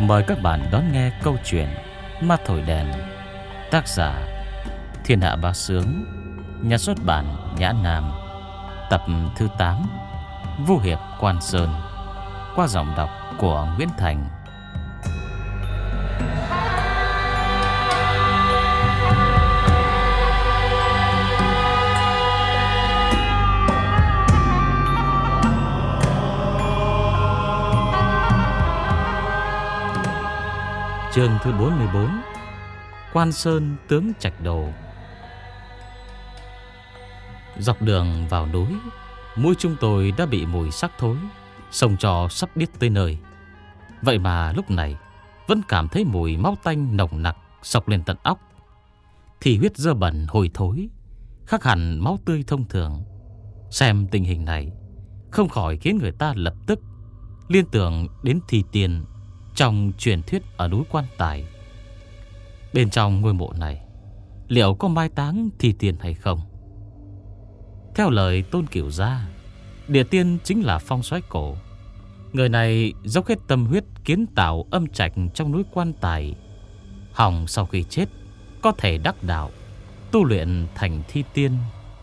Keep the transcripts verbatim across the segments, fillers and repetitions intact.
Mời các bạn đón nghe câu chuyện Ma Thổi Đèn. Tác giả Thiên Hạ Bá Sướng. Nhà xuất bản Nhã Nam. Tập thứ tám, Vu Hiệp Quan Sơn. Qua giọng đọc của Nguyễn Thành. Chương thứ bốn mươi bốn, Quan Sơn tướng Trạch Đồ. Dọc đường vào núi, mũi chúng tôi đã bị mùi xác thối, sông trò sắp điếc tới nơi. Vậy mà lúc này vẫn cảm thấy mùi máu tanh nồng nặc xộc lên tận óc. Thì huyết dơ bẩn hôi thối, khác hẳn máu tươi thông thường. Xem tình hình này không khỏi khiến người ta lập tức liên tưởng đến thi tiên trong truyền thuyết ở núi Quan Tài. Bên trong ngôi mộ này liệu có mai táng thi tiên hay không? Theo lời Tôn Cửu Gia, địa tiên chính là Phong Soái Cổ. Người này dốc hết tâm huyết kiến tạo âm trạch trong núi Quan Tài, hòng sau khi chết có thể đắc đạo, tu luyện thành thi tiên.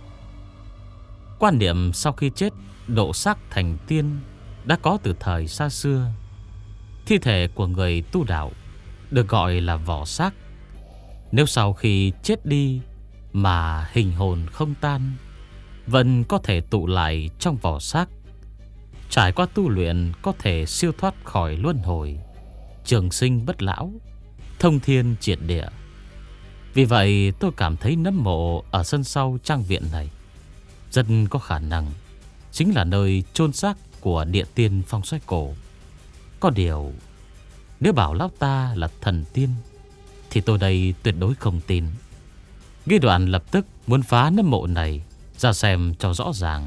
Quan niệm sau khi chết độ xác thành tiên đã có từ thời xa xưa. Thi thể của người tu đạo được gọi là vỏ xác. Nếu sau khi chết đi mà hình hồn không tan, vẫn có thể tụ lại trong vỏ xác, trải qua tu luyện có thể siêu thoát khỏi luân hồi, trường sinh bất lão, thông thiên triệt địa. Vì vậy tôi cảm thấy nấm mộ ở sân sau trang viện này rất có khả năng chính là nơi chôn xác của địa tiên Phong Soái Cổ. Có điều, nếu bảo lão ta là thần tiên thì tôi đây tuyệt đối không tin. Ghi Đoạn lập tức muốn phá nấm mộ này ra xem cho rõ ràng.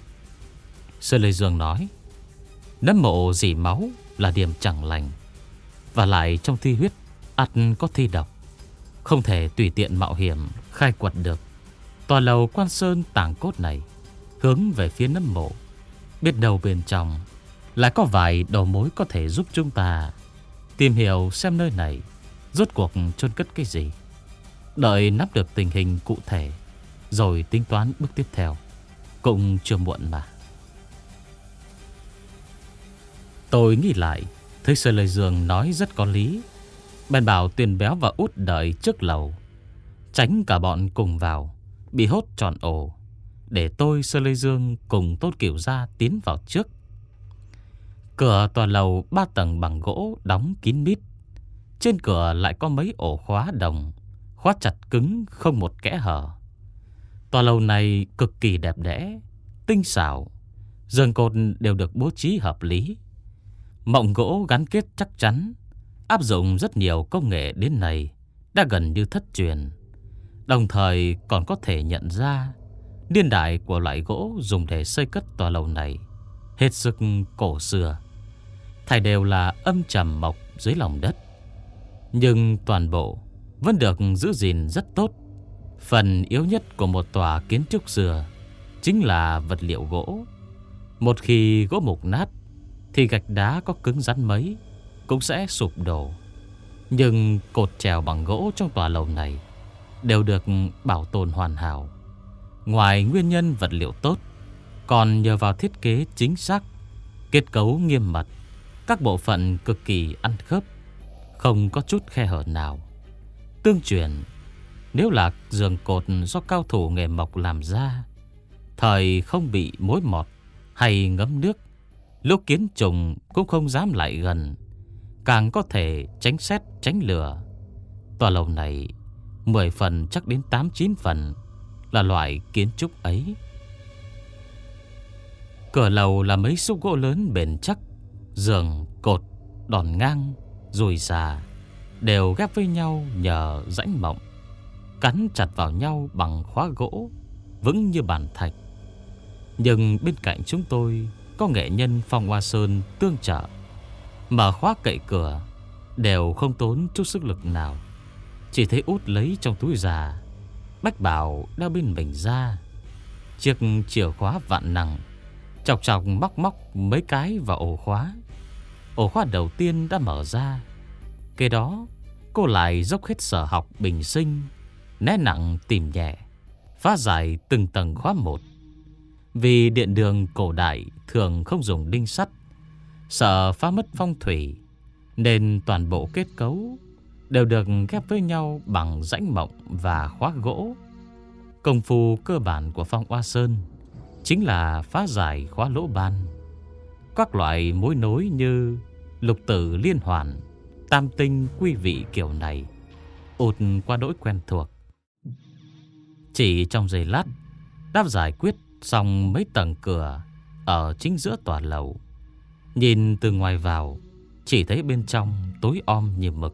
Sơn Lê Dương nói, nấm mộ dỉ máu là điểm chẳng lành, và lại trong thi huyết ắt có thi độc, không thể tùy tiện mạo hiểm khai quật được. Tòa lầu Quan Sơn tàng cốt này hướng về phía nấm mộ, biết đâu bên trong lại có vài đầu mối có thể giúp chúng ta tìm hiểu xem nơi này rốt cuộc chôn cất cái gì. Đợi nắm được tình hình cụ thể rồi tính toán bước tiếp theo cũng chưa muộn mà. Tôi nghĩ lại thấy Sơn Lê Dương nói rất có lý, bèn bảo Tuyền Béo và Út đợi trước lầu, tránh cả bọn cùng vào bị hốt tròn ổ, để tôi, Sơn Lê Dương cùng Tôn Cửu Gia tiến vào trước. Cửa tòa lầu ba tầng bằng gỗ đóng kín mít. Trên cửa lại có mấy ổ khóa đồng, khóa chặt cứng không một kẽ hở. Tòa lầu này cực kỳ đẹp đẽ, tinh xảo, giường cột đều được bố trí hợp lý. Mộng gỗ gắn kết chắc chắn, áp dụng rất nhiều công nghệ đến nay đã gần như thất truyền. Đồng thời còn có thể nhận ra niên đại của loại gỗ dùng để xây cất tòa lầu này hết sức cổ xưa, thảy đều là âm trầm mộc dưới lòng đất. Nhưng toàn bộ vẫn được giữ gìn rất tốt. Phần yếu nhất của một tòa kiến trúc xưa chính là vật liệu gỗ. Một khi gỗ mục nát thì gạch đá có cứng rắn mấy cũng sẽ sụp đổ. Nhưng cột chèo bằng gỗ trong tòa lầu này đều được bảo tồn hoàn hảo. Ngoài nguyên nhân vật liệu tốt, còn nhờ vào thiết kế chính xác, kết cấu nghiêm mật, các bộ phận cực kỳ ăn khớp, không có chút khe hở nào. Tương truyền, nếu là giường cột do cao thủ nghề mộc làm ra, thời không bị mối mọt hay ngấm nước, lúc kiến trùng cũng không dám lại gần, càng có thể tránh sét tránh lửa. Tòa lầu này mười phần chắc đến tám chín phần là loại kiến trúc ấy. Cửa lầu là mấy xúc gỗ lớn bền chắc, giường, cột, đòn ngang, dùi xà đều ghép với nhau nhờ rãnh mộng, cắn chặt vào nhau bằng khóa gỗ vững như bàn thạch. Nhưng bên cạnh chúng tôi có nghệ nhân Phong Hoa Sơn tương trợ, mở khóa cậy cửa đều không tốn chút sức lực nào. Chỉ thấy Út lấy trong túi già, Bách Bảo đeo bên mình ra chiếc chìa khóa vạn nặng, chọc chọc móc móc mấy cái vào ổ khóa. Ổ khóa đầu tiên đã mở ra, Kế đó cô lại dốc hết sở học bình sinh, né nặng tìm nhẹ, phá giải từng tầng khóa một. Vì điện đường cổ đại thường không dùng đinh sắt, sợ phá mất phong thủy, nên toàn bộ kết cấu đều được ghép với nhau bằng rãnh mộng và khóa gỗ. Công phu cơ bản của Phong Hoa Sơn chính là phá giải khóa lỗ ban. Các loại mối nối như lục tử liên hoàn, tam tinh quy vị kiểu này ụt qua đỗi quen thuộc. Chỉ trong giây lát đáp giải quyết xong mấy tầng cửa ở chính giữa tòa lầu. Nhìn từ ngoài vào, chỉ thấy bên trong tối om như mực.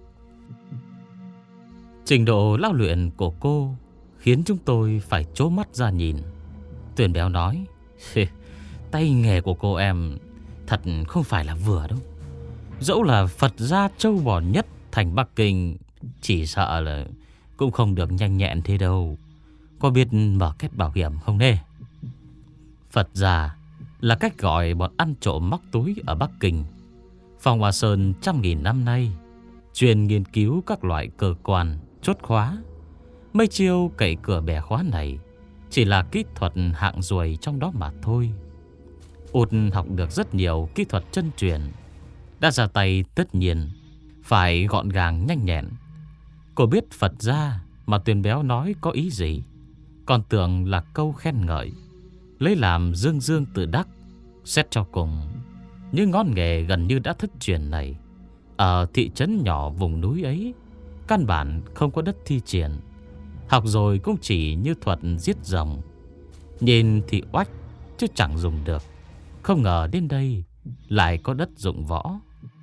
Trình độ lao luyện của cô khiến chúng tôi phải trố mắt ra nhìn. Tuyền Béo nói: tay nghề của cô em thật không phải là vừa đâu. Dẫu là Phật gia châu bò nhất thành Bắc Kinh, chỉ sợ là cũng không được nhanh nhẹn thế đâu. Có biết mở kết bảo hiểm không nè? Phật gia là cách gọi bọn ăn trộm móc túi ở Bắc Kinh. Phong Hoa Sơn trăm nghìn năm nay chuyên nghiên cứu các loại cơ quan, chốt khóa. Mấy chiêu cậy cửa bẻ khóa này chỉ là kỹ thuật hạng ruồi trong đó mà thôi. Ụt học được rất nhiều kỹ thuật chân truyền, đã ra tay tất nhiên phải gọn gàng nhanh nhẹn. Cô biết Phật gia mà Tuyền Béo nói có ý gì, còn tưởng là câu khen ngợi, lấy làm dương dương tự đắc. Xét cho cùng, những ngón nghề gần như đã thất truyền này ở thị trấn nhỏ vùng núi ấy căn bản không có đất thi triển. Học rồi cũng chỉ như thuật giết rồng, nhìn thì oách chứ chẳng dùng được. Không ngờ đến đây lại có đất dụng võ.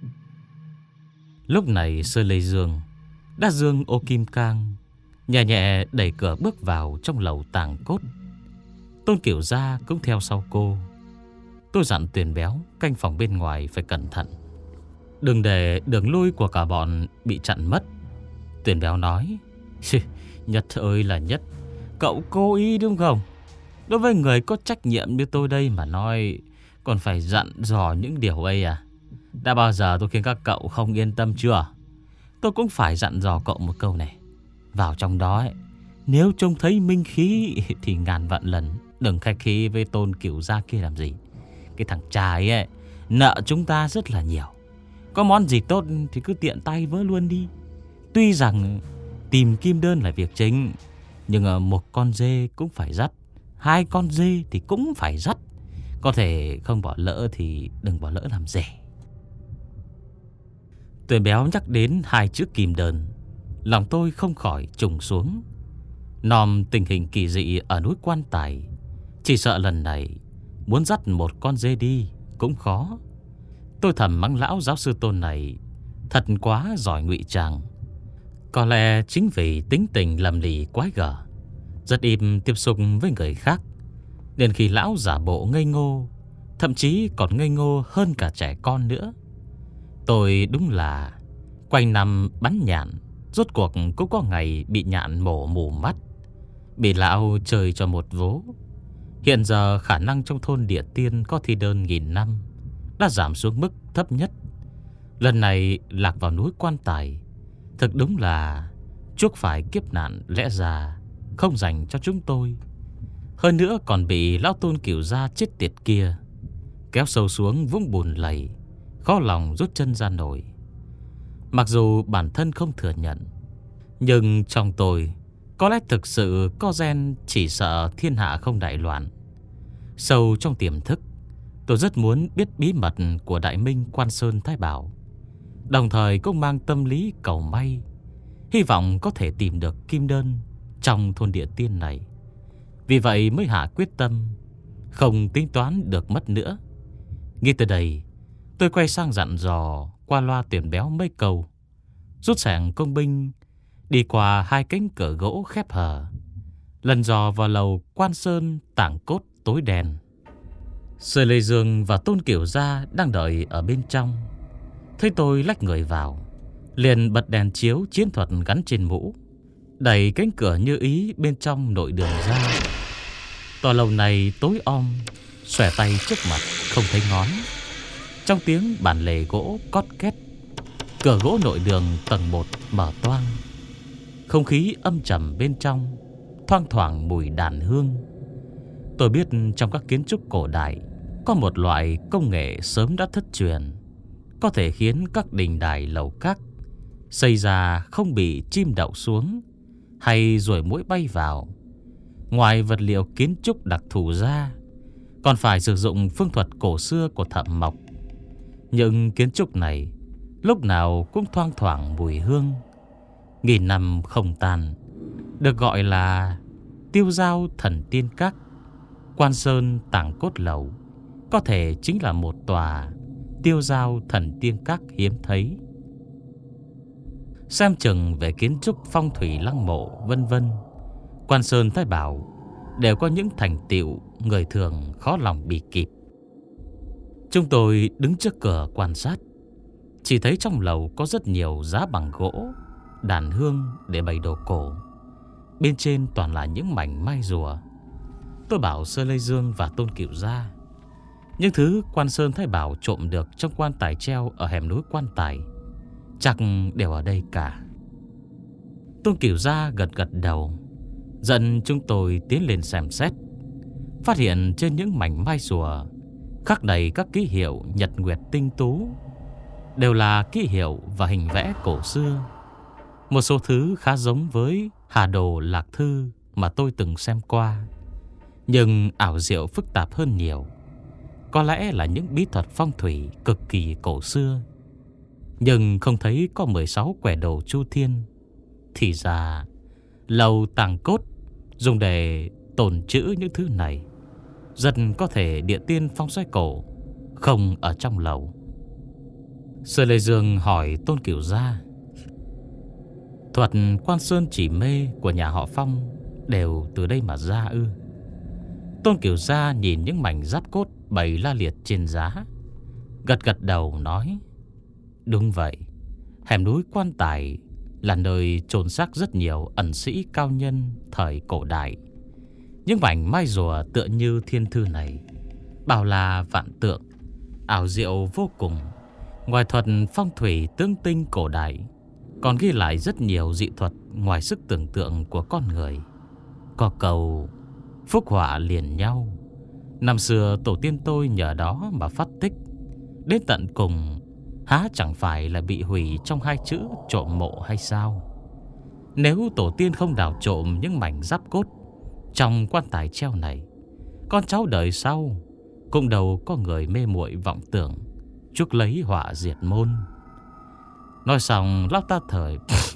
Lúc này Sơ Lê Dương đã dương ô kim cang, nhẹ nhẹ đẩy cửa bước vào trong lầu tàng cốt. Tôn Kiểu Gia cũng theo sau cô. Tôi dặn Tuyền Béo canh phòng bên ngoài phải cẩn thận, đừng để đường lui của cả bọn bị chặn mất. Tuyền Béo nói: Nhất ơi là Nhất, cậu cố ý đúng không? Đối với người có trách nhiệm như tôi đây mà nói, còn phải dặn dò những điều ấy à? Đã bao giờ tôi khiến các cậu không yên tâm chưa? Tôi cũng phải dặn dò cậu một câu này. Vào trong đó ấy, nếu trông thấy minh khí thì ngàn vạn lần đừng khách khí với Tôn Kiểu Gia kia làm gì. Cái thằng trai ấy nợ chúng ta rất là nhiều. Có món gì tốt thì cứ tiện tay vớ luôn đi. Tuy rằng tìm kim đơn là việc chính, nhưng một con dê cũng phải dắt, hai con dê thì cũng phải dắt. Có thể không bỏ lỡ thì đừng bỏ lỡ làm rẻ. Tuyền Béo nhắc đến hai chữ kim đơn, lòng tôi không khỏi trùng xuống. Nòm tình hình kỳ dị ở núi Quan Tài, chỉ sợ lần này muốn dắt một con dê đi cũng khó. Tôi thầm mắng lão giáo sư Tôn này thật quá giỏi ngụy trang. Có lẽ chính vì tính tình lầm lì quái gở, rất im tiếp xúc với người khác, nên khi lão giả bộ ngây ngô, thậm chí còn ngây ngô hơn cả trẻ con nữa. Tôi đúng là quanh năm bắn nhạn, rốt cuộc cũng có ngày bị nhạn mổ mù mắt, bị lão chơi cho một vố. Hiện giờ khả năng trong thôn Địa Tiên có thi đơn nghìn năm đã giảm xuống mức thấp nhất. Lần này lạc vào núi Quan Tài, thực đúng là chuốc phải kiếp nạn lẽ ra không dành cho chúng tôi. Hơn nữa còn bị lão Tôn Kiểu Gia chết tiệt kia kéo sâu xuống vũng bùn lầy, khó lòng rút chân ra nổi. Mặc dù bản thân không thừa nhận, nhưng trong tôi có lẽ thực sự có gen chỉ sợ thiên hạ không đại loạn. Sâu trong tiềm thức, tôi rất muốn biết bí mật của Đại Minh Quan Sơn Thái Bảo, đồng thời cũng mang tâm lý cầu may, hy vọng có thể tìm được kim đơn trong thôn Địa Tiên này. Vì vậy mới hạ quyết tâm không tính toán được mất nữa. Nghĩ từ đây, tôi quay sang dặn dò qua loa Tuyền Béo mấy câu, rút sẻng công binh đi qua hai cánh cửa gỗ khép hờ, lần dò vào lầu Quan Sơn tảng cốt tối đen. Sơ Lê Dương và Tôn Kiểu Gia đang đợi ở bên trong, thấy tôi lách người vào, liền bật đèn chiếu chiến thuật gắn trên mũ, đẩy cánh cửa như ý bên trong nội đường ra. Tòa lầu này tối om, xòe tay trước mặt không thấy ngón. Trong tiếng bản lề gỗ cót két, Cửa gỗ nội đường tầng một mở toang. Không khí âm trầm bên trong, thoang thoảng mùi đàn hương. Tôi biết trong các kiến trúc cổ đại có một loại công nghệ sớm đã thất truyền, có thể khiến các đình đài lầu các xây ra không bị chim đậu xuống hay ruồi muỗi bay vào. Ngoài vật liệu kiến trúc đặc thù ra, còn phải sử dụng phương thuật cổ xưa của thợ mộc. Nhưng kiến trúc này lúc nào cũng thoang thoảng mùi hương, nghìn năm không tan, được gọi là Tiêu Dao Thần Tiên Các. Quan Sơn Tàng Cốt Lầu có thể chính là một tòa Tiêu Dao Thần Tiên Các hiếm thấy. Xem chừng về kiến trúc phong thủy lăng mộ vân vân, Quan Sơn Thái Bảo đều có những thành tựu người thường khó lòng bì kịp. Chúng tôi đứng trước cửa quan sát, chỉ thấy trong lầu có rất nhiều giá bằng gỗ, đàn hương để bày đồ cổ. Bên trên toàn là những mảnh mai rùa. Tôi bảo Sơ Lê Dương và Tôn Cửu Gia, những thứ Quan Sơn Thái Bảo trộm được trong quan tài treo ở hẻm núi Quan Tài chắc đều ở đây cả. Tôn Cửu Gia gật gật đầu, dẫn chúng tôi tiến lên xem xét. Phát hiện trên những mảnh mai rùa khắc đầy các ký hiệu nhật nguyệt tinh tú, đều là ký hiệu và hình vẽ cổ xưa. Một số thứ khá giống với Hà Đồ Lạc Thư mà tôi từng xem qua, nhưng ảo diệu phức tạp hơn nhiều. Có lẽ là những bí thuật phong thủy cực kỳ cổ xưa. Nhưng không thấy có mười sáu quẻ đồ chu thiên. Thì ra lầu tàng cốt dùng để tồn trữ những thứ này, rất có thể địa tiên phong xoay cổ không ở trong lầu. Sơ Lê Dương hỏi Tôn Cửu Gia, thuật Quan Sơn chỉ mê của nhà họ Phong đều từ đây mà ra ư? Tôn Cửu Gia nhìn những mảnh giáp cốt bày la liệt trên giá, gật gật đầu nói, đúng vậy. Hẻm núi Quan Tài là nơi chôn xác rất nhiều ẩn sĩ cao nhân thời cổ đại. Những mảnh mai rùa tựa như thiên thư này bao la vạn tượng, ảo diệu vô cùng. Ngoài thuật phong thủy tương tinh cổ đại, còn ghi lại rất nhiều dị thuật ngoài sức tưởng tượng của con người. Có câu phúc họa liền nhau, năm xưa tổ tiên tôi nhờ đó mà phát tích, đến tận cùng há chẳng phải là bị hủy trong hai chữ trộm mộ hay sao? Nếu tổ tiên không đào trộm những mảnh giáp cốt trong quan tài treo này, con cháu đời sau cũng đâu có người mê muội vọng tưởng chuốc lấy họa diệt môn. Nói xong lão ta thở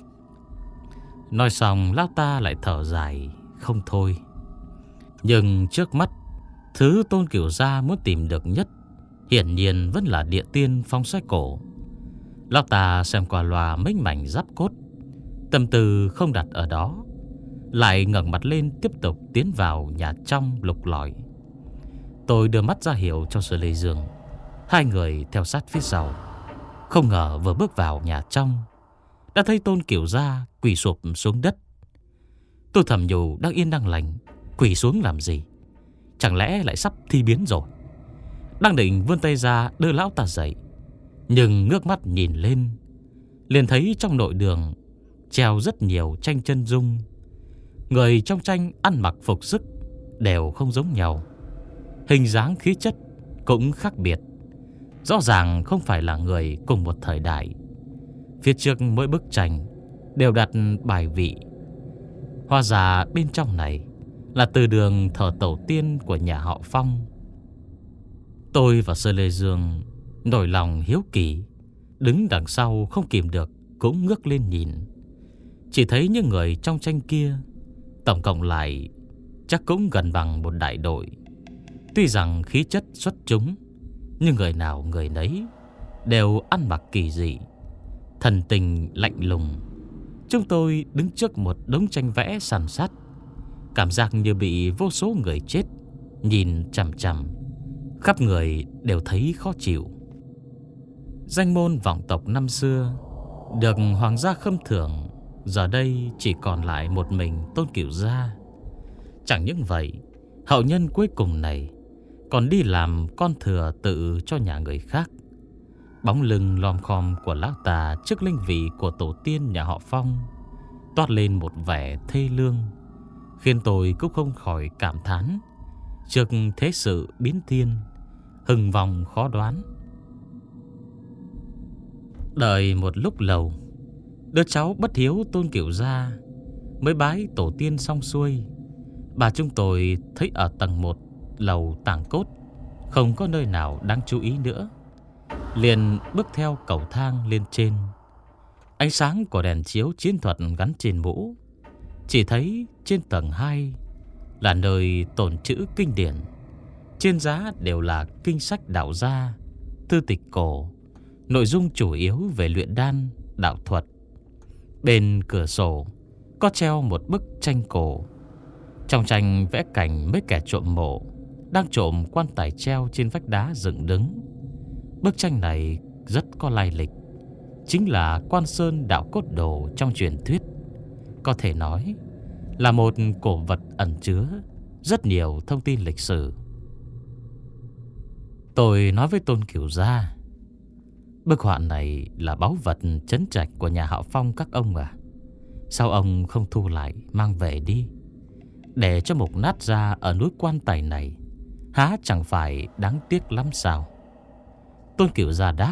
Nói xong lão ta lại thở dài không thôi. Nhưng trước mắt, thứ Tôn Cửu Gia muốn tìm được nhất hiển nhiên vẫn là địa tiên phong xoay cổ. Lão ta xem qua loa mấy mảnh giáp cốt, tâm tư không đặt ở đó, lại ngẩng mặt lên tiếp tục tiến vào nhà trong lục lọi. Tôi đưa mắt ra hiệu cho Sở Lê Dương, hai người theo sát phía sau. Không ngờ vừa bước vào nhà trong, đã thấy Tôn Cửu Gia quỳ sụp xuống đất. Tôi thầm nhủ đang yên đang lành, quỳ xuống làm gì? Chẳng lẽ lại sắp thi biến rồi? Đang định vươn tay ra đưa lão ta dậy, nhưng ngước mắt nhìn lên, liền thấy trong nội đường treo rất nhiều tranh chân dung. Người trong tranh ăn mặc phục sức đều không giống nhau, hình dáng khí chất cũng khác biệt, rõ ràng không phải là người cùng một thời đại. Phía trước mỗi bức tranh đều đặt bài vị. Hóa ra bên trong này là từ đường thờ tổ tiên của nhà họ Phong. Tôi và Sơ Lê Dương nổi lòng hiếu kỳ, đứng đằng sau không kìm được cũng ngước lên nhìn. Chỉ thấy những người trong tranh kia tổng cộng lại chắc cũng gần bằng một đại đội. Tuy rằng khí chất xuất chúng, nhưng người nào người nấy đều ăn mặc kỳ dị, thần tình lạnh lùng. Chúng tôi đứng trước một đống tranh vẽ sàn sát, cảm giác như bị vô số người chết nhìn chằm chằm, khắp người đều thấy khó chịu. Danh môn vọng tộc năm xưa được hoàng gia khâm thưởng, giờ đây chỉ còn lại một mình Tôn Cửu Gia. Chẳng những vậy, hậu nhân cuối cùng này còn đi làm con thừa tự cho nhà người khác. Bóng lưng lom khom của lão ta trước linh vị của tổ tiên nhà họ Phong toát lên một vẻ thê lương, khiến tôi cũng không khỏi cảm thán trước thế sự biến thiên, hừng vòng khó đoán. Đợi một lúc lâu, đứa cháu bất hiếu Tôn Cửu Gia mới bái tổ tiên xong xuôi, bà chúng tôi thấy ở tầng một lầu tàng cốt không có nơi nào đáng chú ý nữa, liền bước theo cầu thang lên trên. Ánh sáng của đèn chiếu chiến thuật gắn trên mũ, chỉ thấy trên tầng hai là nơi tồn trữ kinh điển. Trên giá đều là kinh sách đạo gia, thư tịch cổ, nội dung chủ yếu về luyện đan, đạo thuật. Bên cửa sổ có treo một bức tranh cổ. Trong tranh vẽ cảnh mấy kẻ trộm mộ đang trộm quan tài treo trên vách đá dựng đứng. Bức tranh này rất có lai lịch, chính là Quan Sơn Đạo Cốt Đồ trong truyền thuyết. Có thể nói là một cổ vật ẩn chứa rất nhiều thông tin lịch sử. Tôi nói với Tôn Cửu Gia, bức họa này là báu vật trấn trạch của nhà họ Phong các ông à? Sao ông không thu lại mang về đi, để cho mục nát ra ở núi quan tài này, há chẳng phải đáng tiếc lắm sao? Tôn Cửu Gia đáp,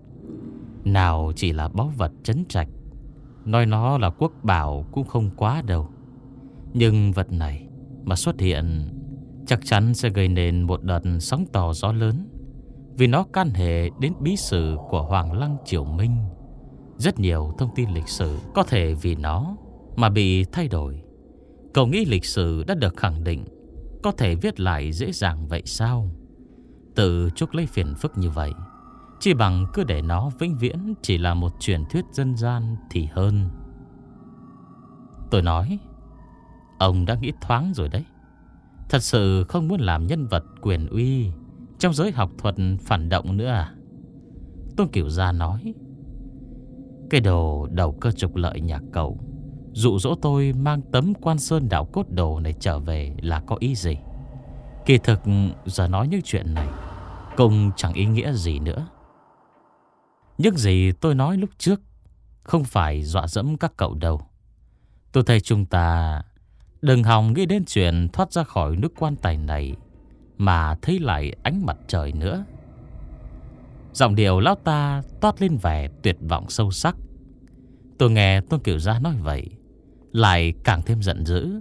nào chỉ là báu vật trấn trạch, nói nó là quốc bảo cũng không quá đâu. Nhưng vật này mà xuất hiện chắc chắn sẽ gây nên một đợt sóng to gió lớn, vì nó can hệ đến bí sử của Hoàng Lăng Triều Minh. Rất nhiều thông tin lịch sử có thể vì nó mà bị thay đổi. Cậu nghĩ lịch sử đã được khẳng định có thể viết lại dễ dàng vậy sao? Tự chuốc lấy phiền phức như vậy, chỉ bằng cứ để nó vĩnh viễn chỉ là một truyền thuyết dân gian thì hơn. Tôi nói, ông đã nghĩ thoáng rồi đấy. Thật sự không muốn làm nhân vật quyền uy trong giới học thuật phản động nữa à? Tôn Cửu Gia nói, cái đồ đầu cơ trục lợi nhà cậu dụ dỗ tôi mang tấm Quan Sơn Đạo Cốt Đồ này trở về là có ý gì? Kỳ thực giờ nói những chuyện này cũng chẳng ý nghĩa gì nữa. Những gì tôi nói lúc trước không phải dọa dẫm các cậu đâu. Tôi thấy chúng ta đừng hòng nghĩ đến chuyện thoát ra khỏi nước quan tài này mà thấy lại ánh mặt trời nữa. Giọng điệu lão ta toát lên vẻ tuyệt vọng sâu sắc. Tôi nghe Tôn Cửu Gia nói vậy lại càng thêm giận dữ.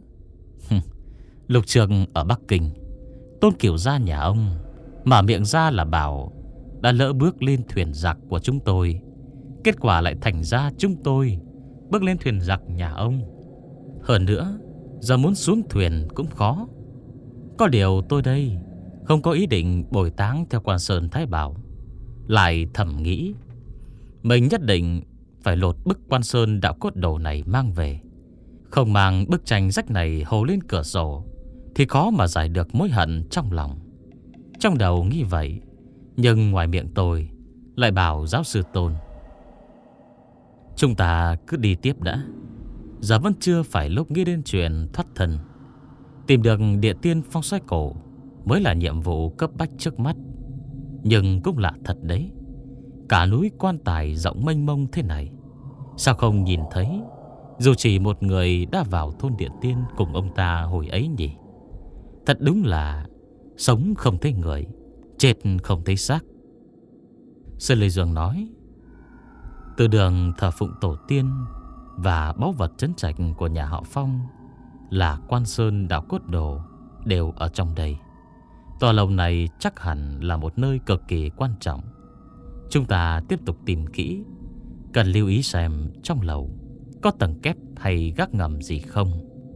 Lục Trường ở Bắc Kinh, Tôn Cửu Gia nhà ông mở miệng ra là bảo đã lỡ bước lên thuyền giặc của chúng tôi, kết quả lại thành ra chúng tôi bước lên thuyền giặc nhà ông. Hơn nữa, giờ muốn xuống thuyền cũng khó. Có điều tôi đây không có ý định bồi táng theo Quan Sơn Thái Bảo, lại thầm nghĩ mình nhất định phải lột bức Quan Sơn Đạo Cốt Đồ này mang về. Không mang bức tranh rách này hô lên cửa sổ thì khó mà giải được mối hận trong lòng. Trong đầu nghĩ vậy, nhưng ngoài miệng tôi lại bảo giáo sư Tôn, chúng ta cứ đi tiếp đã. Giờ vẫn chưa phải lúc nghĩ đến chuyện thoát thân. Tìm được địa tiên phong xoay cổ mới là nhiệm vụ cấp bách trước mắt. Nhưng cũng lạ thật đấy, cả núi quan tài rộng mênh mông thế này, sao không nhìn thấy dù chỉ một người đã vào thôn địa tiên cùng ông ta hồi ấy nhỉ? Thật đúng là sống không thấy người, chết không thấy xác. Sơn Lê Dương nói, từ đường thờ phụng tổ tiên và báu vật trấn trạch của nhà họ Phong là Quan Sơn Đạo Cốt Đồ đều ở trong đây. Tòa lầu này chắc hẳn là một nơi cực kỳ quan trọng. Chúng ta tiếp tục tìm kỹ, cần lưu ý xem trong lầu có tầng kép hay gác ngầm gì không.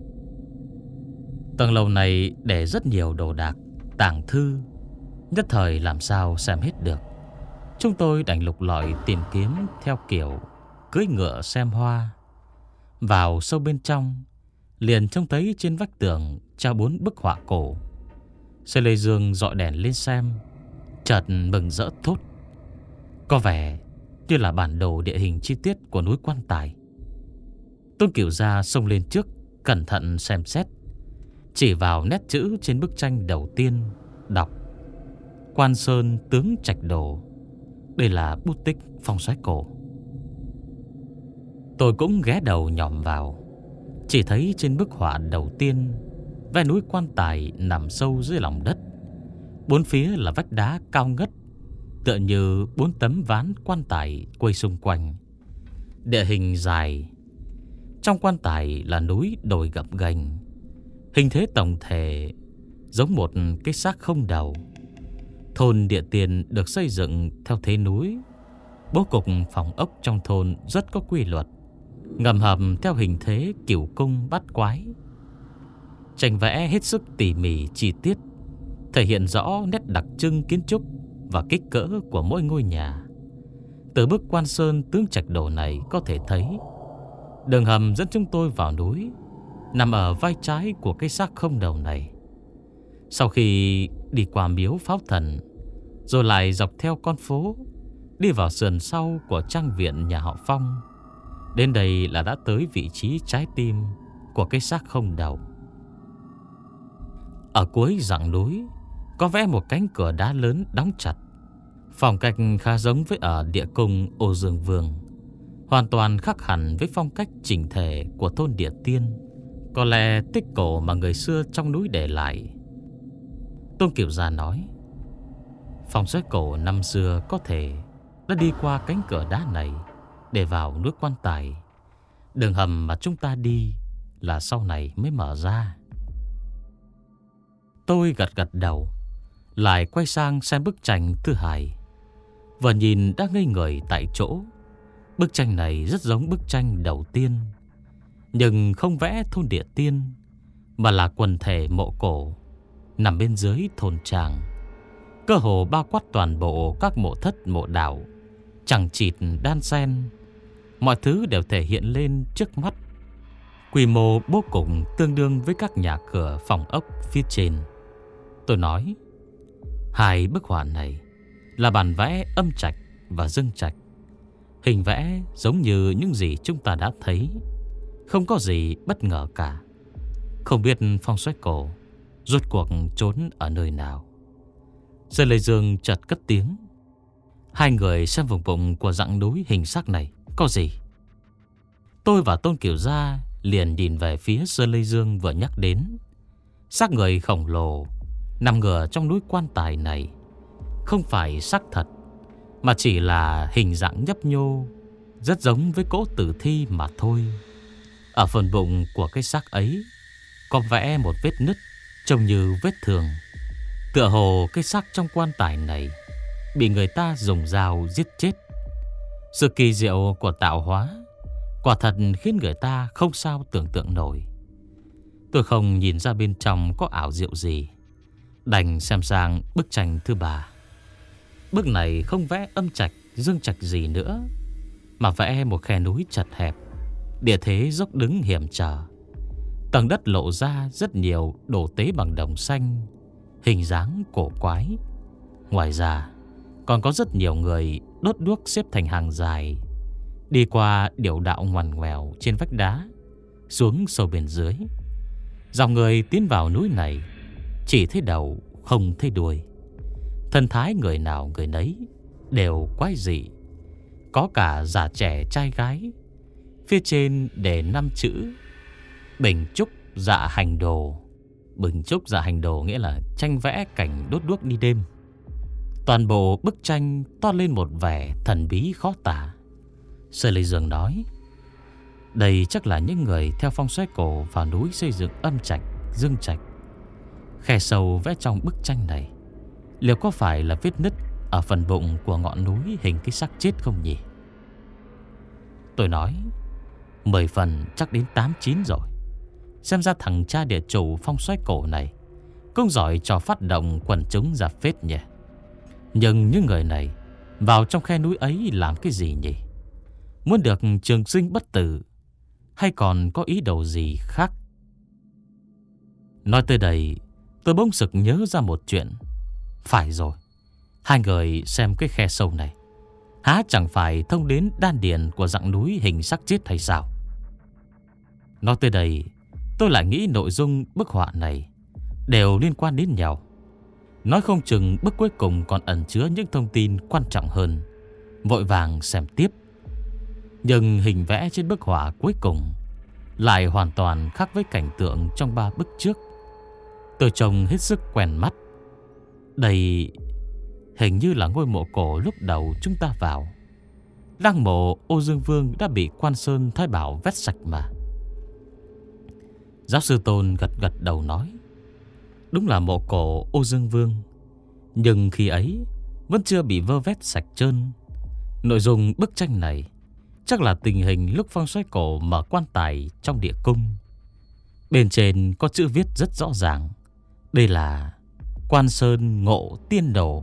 Tầng lầu này để rất nhiều đồ đạc, tàng thư, nhất thời làm sao xem hết được. Chúng tôi đành lục lọi tìm kiếm theo kiểu cưỡi ngựa xem hoa. Vào sâu bên trong, liền trông thấy trên vách tường treo bốn bức họa cổ. Xe Lê Dương dọi đèn lên xem, chợt mừng rỡ thốt, có vẻ như là bản đồ địa hình chi tiết của núi quan tài. Tôn Cửu Gia xông lên trước, cẩn thận xem xét, chỉ vào nét chữ trên bức tranh đầu tiên, đọc Quan Sơn Tướng Trạch Đồ. đây là bút tích phong soái cổ. Tôi cũng ghé đầu nhòm vào, chỉ thấy trên bức họa đầu tiên vẽ núi quan tài nằm sâu dưới lòng đất. Bốn phía là vách đá cao ngất, tựa như bốn tấm ván quan tài quay xung quanh. Địa hình dài, trong quan tài là núi đồi gập ghềnh. Hình thế tổng thể giống một cái xác không đầu. Thôn Địa Tiên được xây dựng theo thế núi. Bố cục phòng ốc trong thôn rất có quy luật, ngầm hầm theo hình thế cửu cung bát quái. Tranh vẽ hết sức tỉ mỉ chi tiết, thể hiện rõ nét đặc trưng kiến trúc và kích cỡ của mỗi ngôi nhà. Từ bức quan sơn tướng trạch đồ này có thể thấy đường hầm dẫn chúng tôi vào núi nằm ở vai trái của cái xác không đầu này. Sau khi đi qua miếu Pháo Thần, rồi lại dọc theo con phố đi vào sườn sau của trang viện nhà họ Phong, đến đây là đã tới vị trí trái tim của cái xác không đầu. Ở cuối dặng núi có vẽ một cánh cửa đá lớn đóng chặt, phong cách khá giống với ở địa cung Ô Dương Vương, hoàn toàn khác hẳn với phong cách chỉnh thể của thôn Địa Tiên. Có lẽ tích cổ mà người xưa trong núi để lại. Tôn Kiều Gia nói, phong soái cổ năm xưa có thể đã đi qua cánh cửa đá này để vào núi quan tài. Đường hầm mà chúng ta đi là sau này mới mở ra. Tôi gật gật đầu, lại quay sang xem bức tranh thứ hai. Vừa nhìn đã ngây người tại chỗ. Bức tranh này rất giống bức tranh đầu tiên, nhưng không vẽ thôn Địa Tiên, mà là quần thể mộ cổ nằm bên dưới thôn Tràng, cơ hồ bao quát toàn bộ các mộ thất mộ đạo, chẳng chịt đan xen. Mọi thứ đều thể hiện lên trước mắt. Quy mô bố cục tương đương với các nhà cửa phòng ốc phía trên. Tôi nói, hai bức họa này là bản vẽ âm trạch và dương trạch. Hình vẽ giống như những gì chúng ta đã thấy, không có gì bất ngờ cả. Không biết phong soái cổ rốt cuộc trốn ở nơi nào. Sơn Lê Dương chợt cất tiếng, hai người xem vùng bụng của dặng núi hình sắc này có gì. Tôi và Tôn Kiều Gia liền nhìn về phía Sơn Lê Dương vừa nhắc đến. Xác người khổng lồ nằm ngửa trong núi quan tài này không phải xác thật, mà chỉ là hình dạng nhấp nhô, rất giống với cỗ tử thi mà thôi. Ở phần bụng của cái xác ấy có vẽ một vết nứt trông như vết thương, tựa hồ cái xác trong quan tài này bị người ta dùng dao giết chết. Sự kỳ diệu của tạo hóa quả thật khiến người ta không sao tưởng tượng nổi. Tôi không nhìn ra bên trong có ảo diệu gì, đành xem sang bức tranh thứ ba. Bức này không vẽ âm trạch, dương trạch gì nữa, mà vẽ một khe núi chật hẹp, địa thế dốc đứng hiểm trở. Tầng đất lộ ra rất nhiều đồ tế bằng đồng xanh, hình dáng cổ quái. Ngoài ra còn có rất nhiều người đốt đuốc xếp thành hàng dài, đi qua điệu đạo ngoằn ngoèo trên vách đá, xuống sâu bên dưới. Dòng người tiến vào núi này chỉ thấy đầu không thấy đuôi. Thân thái người nào người nấy đều quái dị, có cả già trẻ trai gái. Phía trên đề năm chữ Bình Trúc Dạ Hành Đồ. Bình Trúc Dạ Hành Đồ nghĩa là tranh vẽ cảnh đốt đuốc đi đêm. Toàn bộ bức tranh toát lên một vẻ thần bí khó tả. Sơn Lê Dương nói, đây chắc là những người theo phong soái cổ vào núi xây dựng âm trạch, dương trạch. Khe sâu vẽ trong bức tranh này liệu có phải là vết nứt ở phần bụng của ngọn núi hình cái xác chết không nhỉ? Tôi nói, mười phần chắc đến tám chín rồi. Xem ra thằng cha địa chủ phong soái cổ này cũng giỏi cho phát động quần chúng ra phết nhỉ. Nhưng những người này vào trong khe núi ấy làm cái gì nhỉ? Muốn được trường sinh bất tử, hay còn có ý đồ gì khác? Nói tới đây, tôi bỗng sực nhớ ra một chuyện. Phải rồi, hai người xem cái khe sâu này, há chẳng phải thông đến đan điền của dặng núi hình xác chết hay sao? Nói tới đây, tôi lại nghĩ nội dung bức họa này đều liên quan đến nhau. Nói không chừng bức cuối cùng còn ẩn chứa những thông tin quan trọng hơn, vội vàng xem tiếp. Nhưng hình vẽ trên bức họa cuối cùng lại hoàn toàn khác với cảnh tượng trong ba bức trước. Tôi trông hết sức quen mắt. Đây hình như là ngôi mộ cổ lúc đầu chúng ta vào. Lăng mộ Ô Dương Vương đã bị Quan Sơn Thái Bảo vét sạch mà. Giáo sư Tôn gật gật đầu nói, đúng là mộ cổ Ô Dương Vương, nhưng khi ấy vẫn chưa bị vơ vét sạch trơn. Nội dung bức tranh này chắc là tình hình lúc Phong Soái Cổ mở quan tài trong địa cung. Bên trên có chữ viết rất rõ ràng, đây là Quan Sơn Ngộ Tiên Đồ.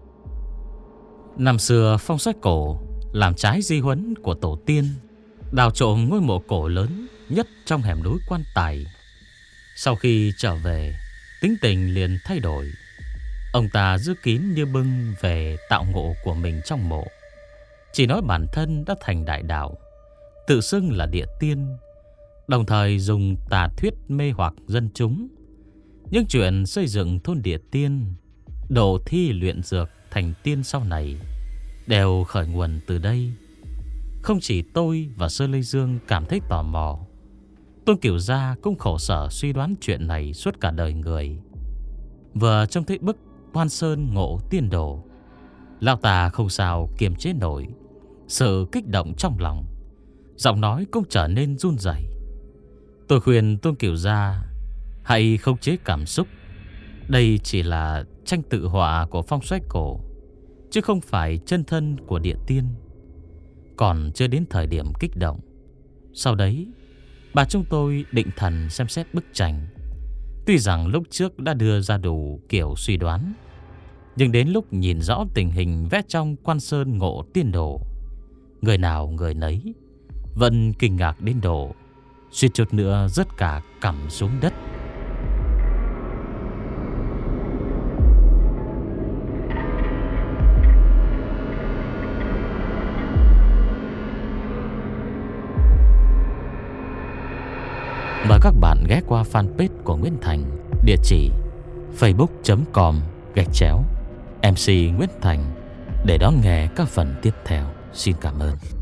Năm xưa Phong Soái Cổ làm trái di huấn của tổ tiên, đào trộm ngôi mộ cổ lớn nhất trong hẻm núi Quan Tài. Sau khi trở về, tính tình liền thay đổi. Ông ta giữ kín như bưng về tạo ngộ của mình trong mộ, chỉ nói bản thân đã thành đại đạo, tự xưng là địa tiên, đồng thời dùng tà thuyết mê hoặc dân chúng. Những chuyện xây dựng thôn địa tiên, độ thi luyện dược thành tiên sau này đều khởi nguồn từ đây. Không chỉ tôi và Sơ Lê Dương cảm thấy tò mò, Tôn Cửu Gia cũng khổ sở suy đoán chuyện này suốt cả đời người. Vừa trông thấy bức Quan Sơn Ngộ Tiên Đồ, lão ta không sao kiềm chế nổi sự kích động trong lòng, giọng nói cũng trở nên run rẩy. Tôi khuyên Tôn Cửu Gia hãy khống chế cảm xúc. Đây chỉ là tranh tự họa của Phong Soái Cổ, chứ không phải chân thân của địa tiên. Còn chưa đến thời điểm kích động. Sau đấy, bà chúng tôi định thần xem xét bức tranh. Tuy rằng lúc trước đã đưa ra đủ kiểu suy đoán, nhưng đến lúc nhìn rõ tình hình vẽ trong Quan Sơn Ngộ Tiên Đồ, người nào người nấy vẫn kinh ngạc đến độ suýt chút nữa rớt cả cằm xuống đất. Mời các bạn ghé qua fanpage của Nguyễn Thành, địa chỉ facebook chấm com gạch chéo em xê Nguyễn Thành để đón nghe các phần tiếp theo. Xin cảm ơn.